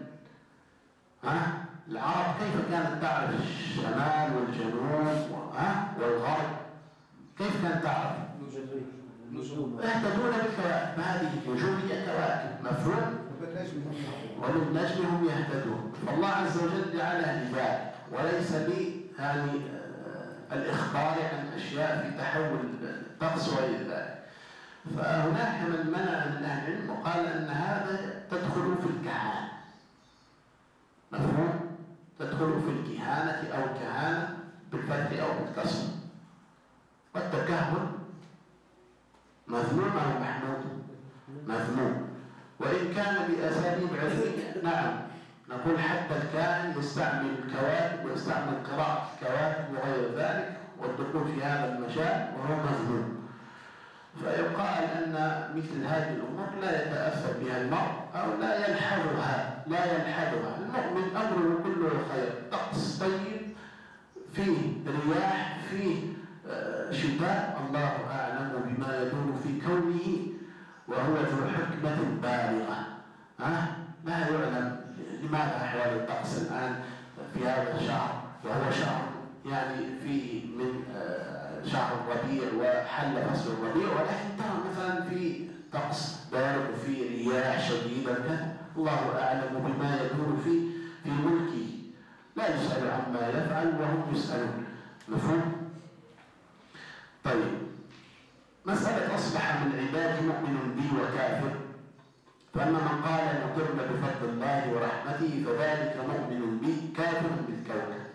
العرب كيف كانت تعرف الشمال والجنوب والغرب؟ كيف كانت تعرف؟ يهتدون بالكواكب، هذه النجوم هي كواكب. مفهوم؟ وبالنجم هم يهتدون. فالله عز وجل جعلها لذلك، وليس لي يعني الإخبار عن أشياء في تحول الطقس وغير ذلك. فهناك من منع من أهل العلم وقال أن هذا تدخل في الكهانة. مفهوم؟ تدخل في الكهانة أو الكهانة بالفتح أو بالكسر. والتكهن مذموم أو محمود؟ مذموم، وإن كان بأساليب علمية نعم، نقول حتى الكاهن يستعمل الكواكب ويستعمل قراءة الكواكب وغير ذلك والدخول في هذا المجال وهو مذموم. فيقال أن مثل هذه الأمور لا يتأثر بها المرء أو لا يلحظها. المؤمن أمره كله خير، طقس طيب، فيه رياح، فيه شتاء، الله أعلم بما يدور في كونه، وهو ذو حكمة بالغة. لا يعلم لماذا أحوال الطقس الآن في هذا الشهر، وهو شهر يعني في من شهر الربيع وحل فصل الربيع، ولكن ترى مثلا في طقس بارد وفي رياح شديدة، الله أعلم بما يدور في ملكه، لا يسأل عما يفعل وهم يسألون. مفهوم؟ طيب، مسألة أصبح من عبادي مؤمن بي وكافر، فأما من قال مطرنا بفضل الله ورحمته فذلك مؤمن بي كافر بالكوكب،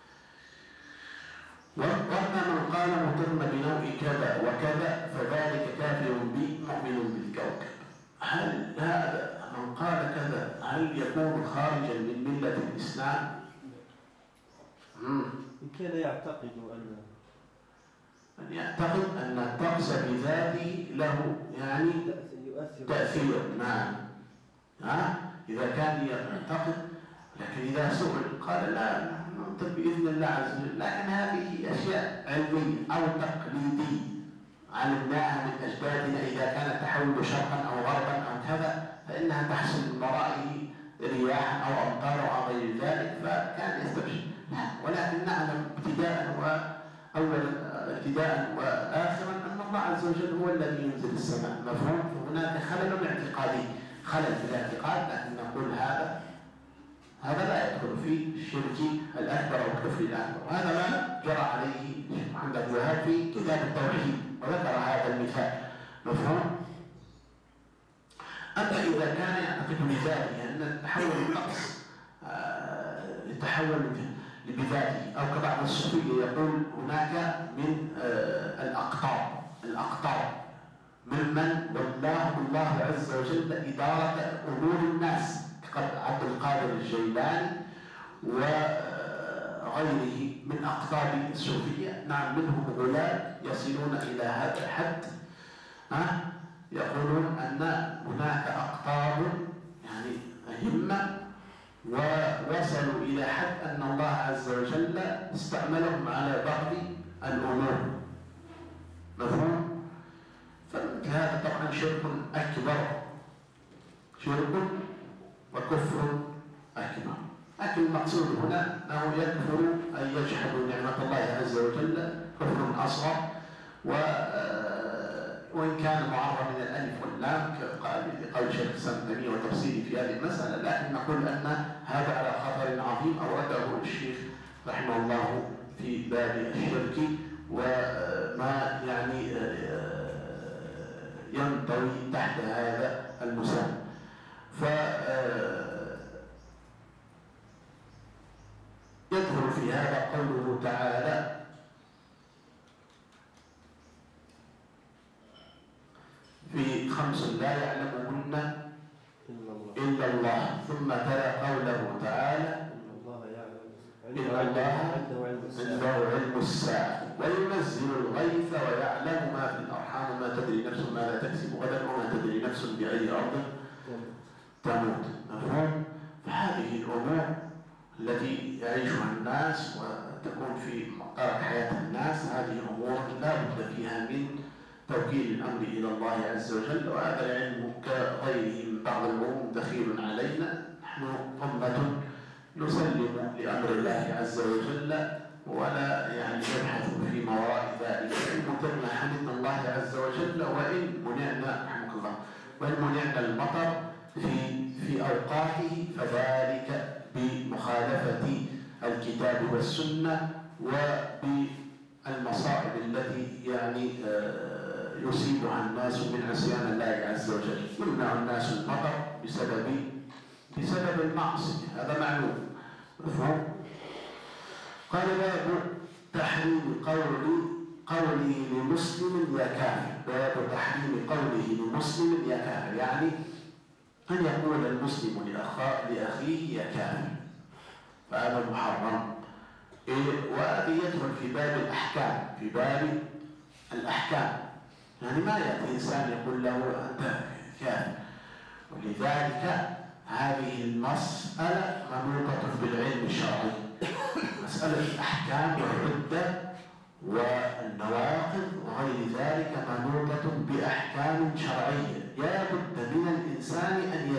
وأما من قال مطرنا بنوع كذا وكذا فذلك كافر بي مؤمن بالكوكب. هل هذا من قال كذا هل يكون خارجا من ملة الإسلام؟ إن كان يعتقد أن الطقس بذاته له يعني تأثير. نعم، إذا كان يعتقد، لكن إذا سئل قال لا ننطق بإذن الله عز وجل. لكن هذه أشياء علمية أو تقليدية علمناها من أجدادنا، إذا كان التحول شرقا أو غربا أو كذا فإنها تحصل من ورائه رياح أو أمطار أو غير ذلك، فكان يستبشر. ولكن نعلم ابتداء وآخرا أن الله عز وجل هو الذي ينزل السماء. مفهوم؟ فهناك خلل اعتقادي، خلل في الاعتقاد، لكن نقول هذا لا يدخل في الشرك الأكبر أو الكفر الأكبر، وهذا ما جرى عليه محمد بن وهاب في كتاب التوحيد وذكر هذا المثال. مفهوم؟ أما إذا كان يعتقد بذاته أن تحول الطقس يتحول بذاته، أو كبعض الصوفية يقول هناك من الأقطار ممن والله الله عز وجل إدارة أمور الناس كعبد القادر الجيلاني وغيره من أقطاب الصوفية. نعم، منهم غلاة يصلون إلى هذا الحد، يقولون أن هناك أقطاب يعني همة ووصلوا إلى حد أن الله عز وجل استعملهم على بعض الأمور. مفهوم؟ فهذا طبعا شرك أكبر، شرك هنا أنه يكفر أن يجحد نعمة الله عز وجل كفر أصغر، وإن كان معرض من الألف واللام لقول شيخ الإسلام ابن تيمية وتفسيره في هذه المسألة، لكن نقول أن هذا على خطر عظيم أورده الشيخ رحمه الله في باب الشرك وما يعني ينطوي تحت هذا المسمى. يدخل في هذا قوله تعالى في 5 لا يعلمهن إلا الله، ثم تلا قوله تعالى إن الله عنده علم الساعة وينزل الغيث ويعلم ما في الأرحام ما تدري نفس ماذا تكسب غدا وما تدري نفس بأي أرض تموت. مفهوم؟ فهذه الأمور التي يعيشها الناس وتكون في مقارة حياة الناس، هذه أمور لا بد فيها من توكيل الأمر إلى الله عز وجل، وهذا العلم كغيره من بعض الأمور دخيل علينا. نحن أمة نسلم لأمر الله عز وجل ولا يعني نبحث في ما وراء ذلك. مطرنا حمدنا الله عز وجل، وإن منعنا رحمك الله وإن منعنا المطر في أوقاته فذلك بمخالفة الكتاب والسنة وبالمصائب التي يعني يصيبها الناس من عصيان الله عز وجل. يمنع الناس المطر بسبب المعصية، هذا معلوم. مفهوم؟ قال باب تحريم قوله لمسلم يا كافر. باب تحريم قوله لمسلم يا كافر، يعني أن يقول المسلم لأخيه يا كافر، فهذا محرم. وهذه يدخل في باب الأحكام، في باب الأحكام، يعني ما يأتي إنسان يقول له أنت كافر. ولذلك هذه المسألة منوطة بالعلم الشرعي، مسألة الأحكام والردة والنواقض وغير ذلك منوطة بأحكام شرعية لا بد من الإنسان أن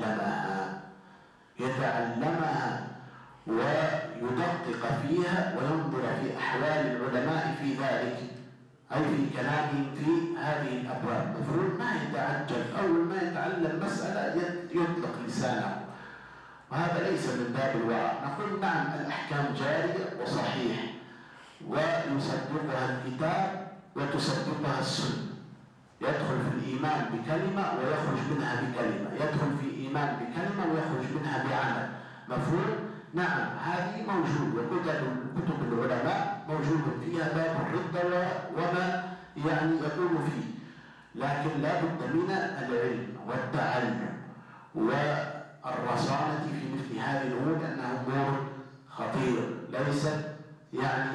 يتعلمها ويدقق فيها وينظر في أحوال العلماء في ذلك، أي في كلامهم في هذه الأبواب. المفروض ما يتعجل، أول ما يتعلم مسألة يطلق لسانه، وهذا ليس من باب الورع. نقول نعم الأحكام جارية وصحيح ويصدقها الكتاب وتصدقها السنة، يدخل في الإيمان بكلمة ويخرج منها بكلمة، يدخل في إيمان بكلمة ويخرج منها بعمل. مفهوم؟ نعم هذه موجود، وكتب العلماء موجود فيها باب الردة وما يعني يقول فيه، لكن لا بد من العلم والتعلم والرصانة في مثل هذه الأمور، لأنها أمور خطيرة ليست يعني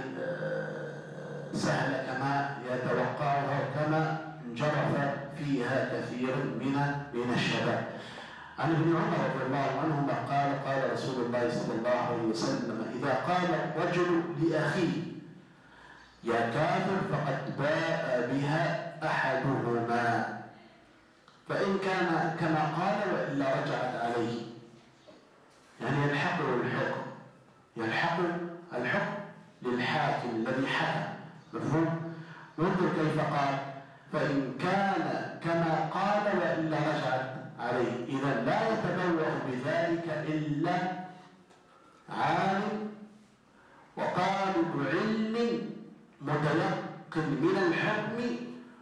سهلة كما يتوقعها وكما انجرف فيها كثير من الشباب. عن ابن عمر رضي الله عنهما قال قال رسول الله صلى الله عليه وسلم إذا قال الرجل لأخيه يا كافر فقد باء بها أحدهما، فإن كان كما قال وإلا رجعت عليه، يعني يلحق الحكم للحاكم الذي حكم. مفهوم؟ انظر كيف قال فإن كان كما قال وإلا رجعت عليه، إذا لا يتبوأ بذلك إلا عالم وطالب علم متيقن من الحكم،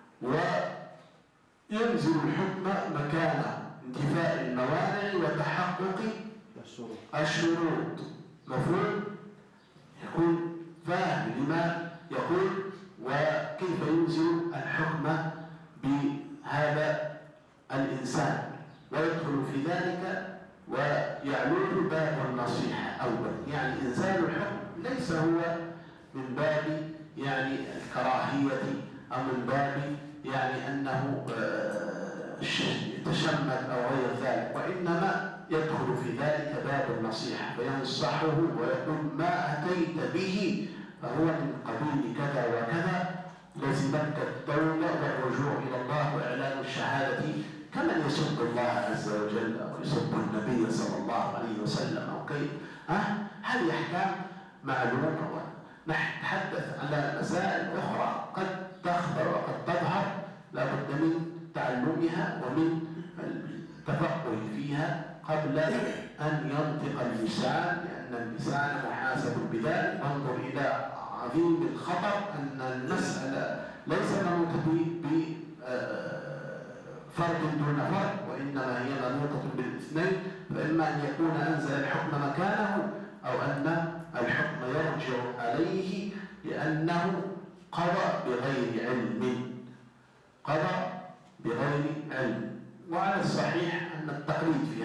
وينزل الحكم مكان انتفاء الموانع وتحقق الشروط. مفهوم؟ يكون فاهم لما يقول وكيف ينزل الحكم بهذا الإنسان، ويدخل في ذلك ويعلوه باب النصيحة أول. يعني إنزال الحكم ليس هو من باب يعني الكراهية أو من باب يعني أنه تشمت أو غير ذلك، وإنما يدخل في ذلك باب النصيحة فينصحه ويقول ما أتيت به فهو من قبيل كذا وكذا، لزمتك التوبة والرجوع إلى الله وإعلان الشهادة كمن يسب الله عز وجل أو يسب النبي صلى الله عليه وسلم أو كيف. هل أحكام معلومة. نتحدث على مسائل أخرى قد تخطر وقد تظهر لا بد من تعلمها ومن التفقه فيها قبل أن ينطق اللسان، لأن اللسان محاسب بذلك. ننظر إلى عظيم الخطر أن المسألة ليس منوطة بفرد دون فرد، وإنما هي منوطة بالاثنين، فإما أن يكون أنزل الحكم مكانه أو أن الحكم يرجع عليه لأنه قضى بغير علم. وعلى الصحيح أن التقليد في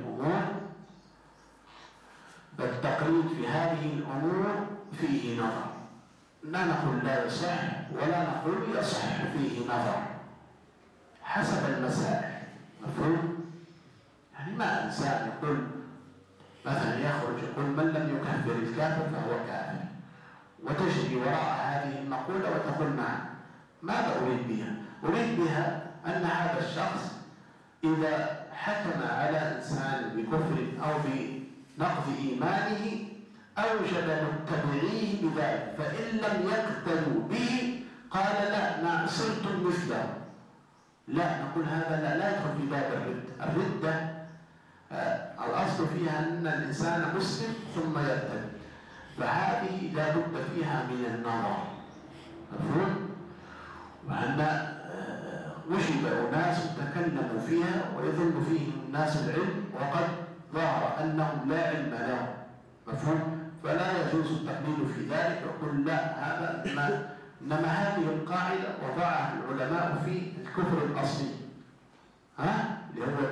هذه الأمور فيه نظر. لا نقول لا يصح ولا نقول يصح، فيه نظر حسب المسائل. مفهوم؟ يعني ما إنسان يقول مثلا يخرج يقول من لم يكفر الكافر فهو كافر، وتجري وراء هذه المقولة وتقول نعم. ماذا أريد بها؟ أريد بها أن هذا الشخص إذا حكم على إنسان بكفر أو بنقض إيمانه أوجب متبعيه بذلك، فإن لم يقتلوا به قال لا ما صرتم مثله. لا نقول هذا لا يدخل في باب الردة. الأصل فيها أن الإنسان مسلم ثم يرتد، فهذه لا بد فيها من النظر. مفهوم؟ وأن وجد أناس تكلموا فيها ويظن فيهم الناس العلم وقد ظهر أنهم لا علم لهم. مفهوم؟ فلا يجوز التقليد في ذلك ويقول لا هذا إنما هذه القاعدة وضعها العلماء في الكفر الأصلي، اللي هو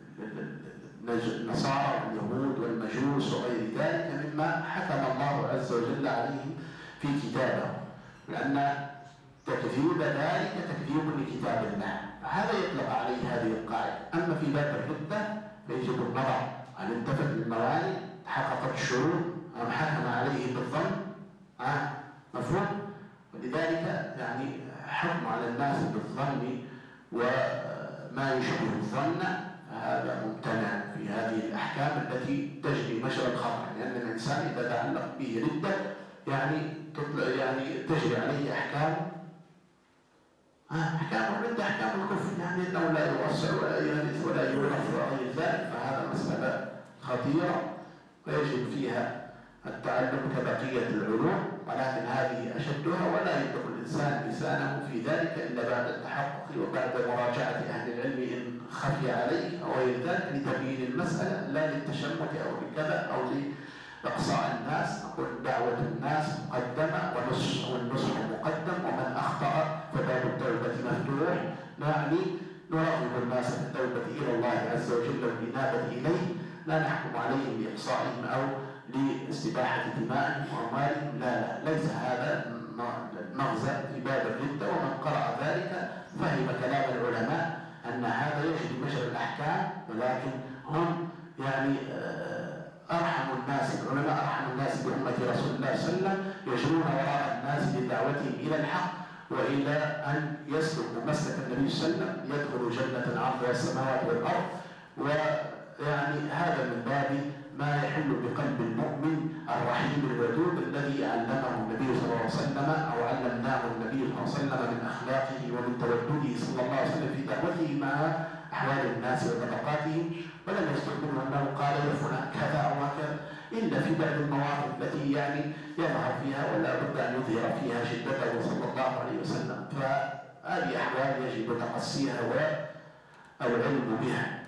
النصارى واليهود والمجوس وغير ذلك مما حكم الله عز وجل عليهم في كتابه، لأن تكذيب ذلك تكذيب لكتاب الله، هذا يطلق عليه هذه القاعدة. أما في باب الردة فيجب النظر هل انتفت الموانع، تحققت الشروط، أم حكم عليه بالظن. مفهوم؟ ولذلك يعني حكم على الناس بالظن وما يشبه الظن هذا ممتنع في هذه الأحكام التي تجري مجرى الخطر، لأن الإنسان إذا تعلق به ردة يعني تجري عليه أحكام الردة، أحكام الكفر، يعني أنه لا يوسع ولا يهلك ولا يورث وغير ذلك. فهذا مسألة خطيرة ويجب فيها التعلم كبقية العلوم، ولكن هذه أشدها، ولا يدخل الإنسان لسانه في ذلك إلا بعد التحقق وبعد مراجعة أهل العلم إن خفي عليه أو غير ذلك لتبيين المسألة، لا للتشمت أو لكذا أو لإقصاء الناس. نقول دعوة الناس مقدمة والنصح مقدم، ومن أخطأ فباب التوبة مفتوح. يعني نرغب الناس في التوبة إلى الله عز وجل والإنابة إليه، لا نحكم عليهم بإقصائهم أو لاستباحة دمائهم وأموالهم، لا ليس هذا المغزى في باب الردة. ومن قرأ ذلك فهم كلام العلماء أن هذا يجري مجرى الأحكام، ولكن هم يعني أرحم الناس، العلماء أرحم الناس بأمة رسول الله صلى الله عليه وسلم، يجرون وراء الناس بدعوتهم إلى الحق وإلى أن يسلكوا مسلك النبي صلى الله عليه وسلم يدخلوا جنة عرضها السماوات والأرض. ويعني هذا من باب ما يحل بقلب المؤمن الرحيم الودود الذي علمه النبي صلى الله عليه وسلم أو علمناه النبي صلى الله عليه وسلم من أخلاقه ومن تودده صلى الله عليه وسلم في دعوته مع أحوال الناس وطبقاتهم، ولم يستقبله أنه قال يا فلان كذا أو هكذا إلا في بعض المواقف التي يعني يظهر فيها ولا بد أن يظهر فيها شدته صلى الله عليه وسلم. فهذه أحوال يجب تقصيها والعلم بها.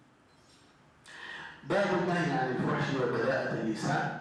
باب النهي عن الفحش وبذاءة اللسان.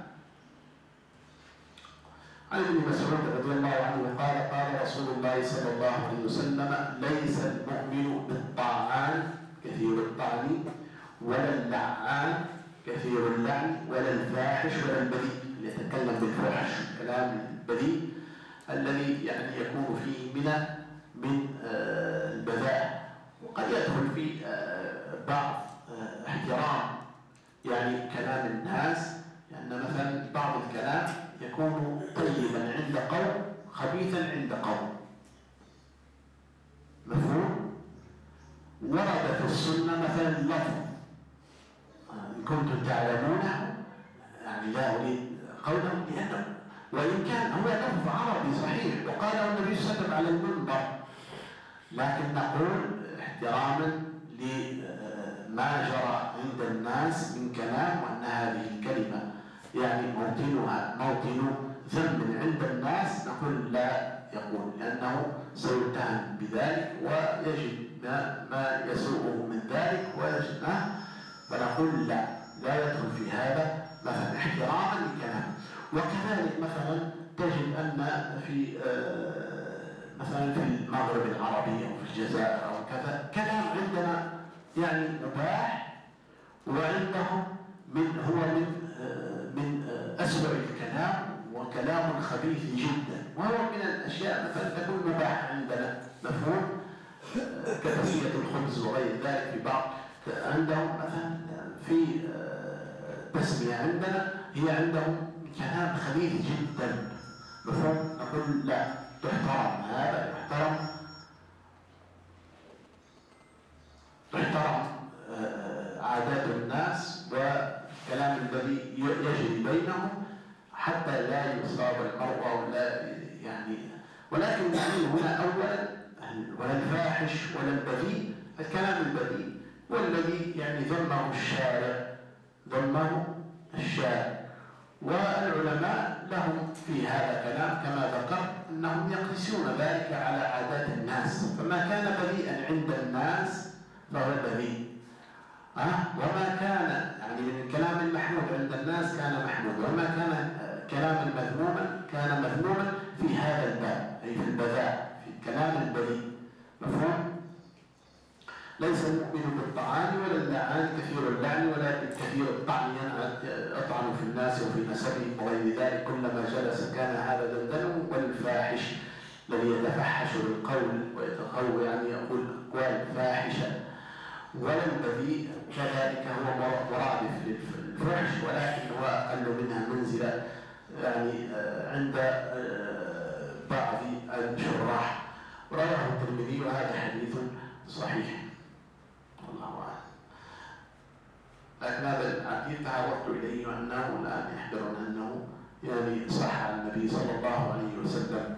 عن ابن مسعود رضي الله عنه قال قال رسول الله صلى الله عليه وسلم ليس المؤمن بالطاعان كثير الطعن ولا اللعان كثير اللعن ولا الفاحش ولا البذيء، يتكلم بالفحش الكلام البذيء الذي يعني يكون فيه من البذاء، وقد يدخل في بعض احترام يعني كلام الناس، لأن مثلا بعض الكلام يكون طيبا عند قوم خبيثا عند قوم. مفهوم؟ ورد في السنة مثلا لفظ إن كنتم تعلمونه، يعني لا أريد قوله لأنه وإن كان هو لفظ عربي صحيح وقاله النبي صلى الله عليه وسلم على المنبر، لكن نقول احتراما لما جرى عند الناس من كلام، وأن هذه الكلمة يعني موطنها موطن ذم عند الناس، نقول لا يقول، لأنه سيتهم بذلك ويجد ما يسوءه من ذلك ويجد فنقول لا يدخل في هذا مثلا احتراما لكلامه. وكذلك مثلا تجد أن في مثلا في المغرب العربي أو في الجزائر أو كذا كلام عندنا يعني مباح، وعندهم هو من أسوأ الكلام وكلام خبيث جدا، وهو من الأشياء مثلا تكون مباح عندنا مفهوم كتسمية الخبز وغير ذلك. في بعض عندهم مثلا في تسمية عندنا هي عندهم كلام خبيث جدا مفهوم، نقول لا تحترم هذا، تحترم عادات الناس وكلام الذي يجري بينهم حتى لا يصاب المرء ولا يعني. ولكن يعني هنا أولا ولا الفاحش ولا البذيء، الكلام البذيء والذي يعني ذمه الشارع، والعلماء لهم في هذا كلام كما ذكرت أنهم يقيسون ذلك على عادات الناس، فما كان بذيئا عند الناس فهو بذيء، وما كان يعني من الكلام المحمود عند الناس كان محمود، وما كان كلاما مذموما كان مذموما في هذا الباب، أي في البذاء، في الكلام البذيء مفهوم. ليس المؤمن بالطعان ولا اللعان كثير اللعن ولا كثير الطعن يطعن في الناس وفي نسبهم وغير ذلك، كلما جلس كان هذا دندن. والفاحش الذي يتفحش بالقول ويتقوى يعني يقول أقوال فاحشة. ولا البذيء كذلك هو مرادف للفحش، ولكن هو أقل منها منزلة يعني عند بعض الشراح. رواه الترمذي وهذا حديث صحيح والله أعلم. لكن هذا الحديث تعرضت إليه وأنه الآن يحضرنا أنه يعني صح عن النبي صلى الله عليه وسلم.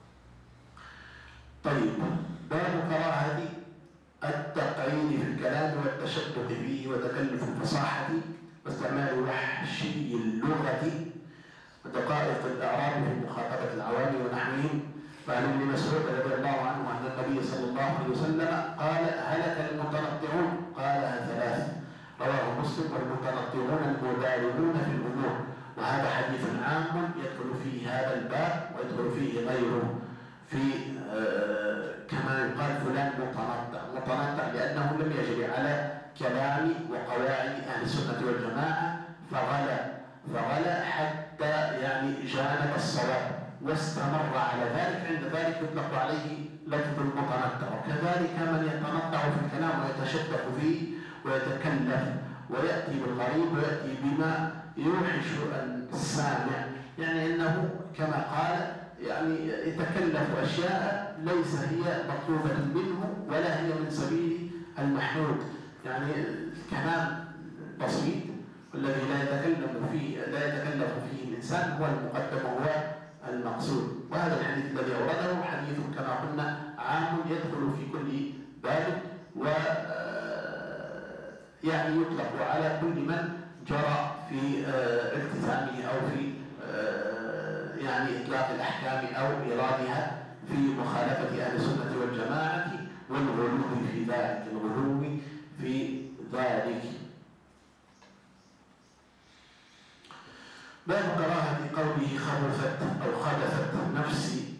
طيب، باب كراهة التقعيد في الكلام والتشدق فيه وتكلف الفصاحة واستعمال وحشي اللغة ودقائق الأعراب في مخاطبة العوام ونحوهم. وعن ابن مسعود رضي الله عنه أن النبي صلى الله عليه وسلم قال: هلك المتنطعون، قالها ثلاث. رواه مسلم. والمتنطعون المبالغون في الأمور. وهذا حديث عام يدخل فيه هذا الباب ويدخل فيه غيره، في كما يقال فلان متنطع لأنه لم يجري على كلام وقواعد أهل السنة والجماعة فغلا حتى يعني جانب الصواب واستمر على ذلك، عند ذلك يطلق عليه لفظ المتنطع. وكذلك من يتنطع في الكلام ويتشدق فيه ويتكلف ويأتي بالغريب ويأتي بما يوحش السامع، يعني أنه كما قال يعني يتكلف أشياء ليس هي مطلوبة منه ولا هي من سبيل المحمود، يعني الكلام بسيط والذي لا يتكلف فيه الإنسان هو المقدم وهو المقصود. وهذا الحديث الذي أورده حديث كما قلنا عام يدخل في كل باب، و يعني يطلق على كل من جرى في التزامه أو في يعني إطلاق الأحكام أو إيرادها في مخالفة أهل السنة والجماعة والغلو في ذلك. باب كراهة قوله خبثت أو خبثت نفسي،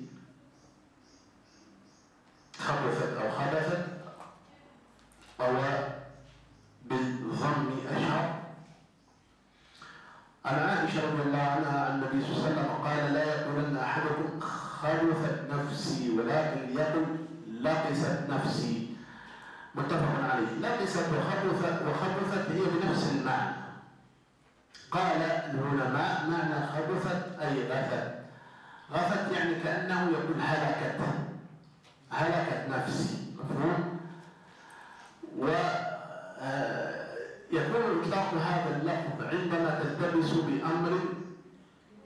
خبثت أو خبثت أو بالضم أشهر. عن عائشة رضي الله عنها أن النبي صلى الله عليه وسلم قال: لا يقولن أحدكم خبثت نفسي ولكن يقل لقست نفسي. متفق عليه. لقست وخبثت هي بنفس المعنى. قال العلماء: معنى خبثت أي غثت. غثت يعني كأنه يقول هلكت نفسي، مفهوم؟ ويكون إطلاق هذا اللفظ عندما تلتبس بأمر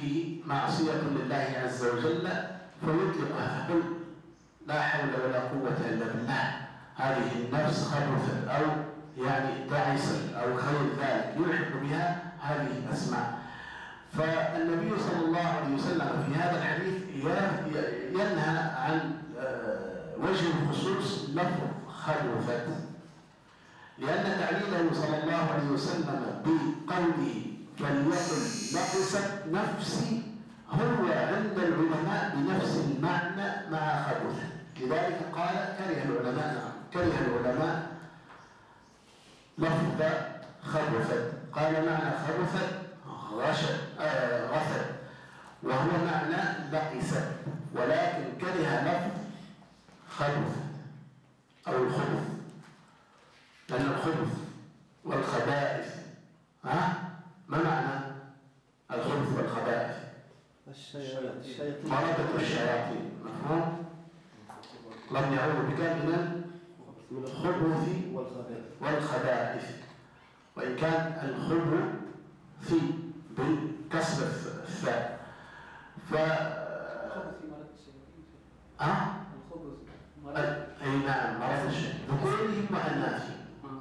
فيه معصية لله عز وجل فيطلقها فقل لا حول ولا قوة إلا بالله، هذه النفس خبثت أو يعني تعست أو غير ذلك يلحق بها هذه الأسماء. فالنبي صلى الله عليه وسلم في هذا الحديث ينهى عن وجه الخصوص لفظ خبثت، لأن تعليله صلى الله عليه وسلم بقوله فليقل نقصت نفسي هو عند العلماء بنفس المعنى مع خبثت. لذلك قال كره العلماء لفظ خبثت، قال معنى خبثت غثت وهو معنى نقصت، ولكن كره لفظ خبث أو الخبث، لأن الخبث والخبائث ما معنى الخبث والخبائث؟ الشياطين مرضة الشياطين، مفهوم؟ لم يعود بك من الخبث والخبائث، وإن كان الخبث بالكسر الثاء أي نعم مرض الشياطين ذكورهم وإناثهم،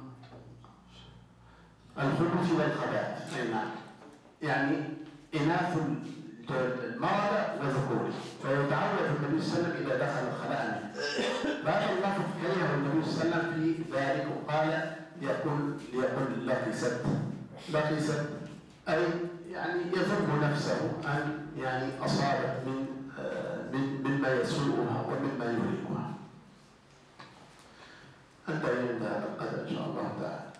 الخبث والخبائث أي نعم، يعني إناث المرض وذكوره، فيتعود النبي صلى الله عليه وسلم إذا دخل الخلاء منه. هذا اللفظ كرهه النبي صلى الله عليه وسلم في ذلك، وقال ليقل لقست أي يعني يذم نفسه أن يعني أصابت مما يسوءها ومما يهلكها. أنت عند هذا القدر إن شاء الله تعالى.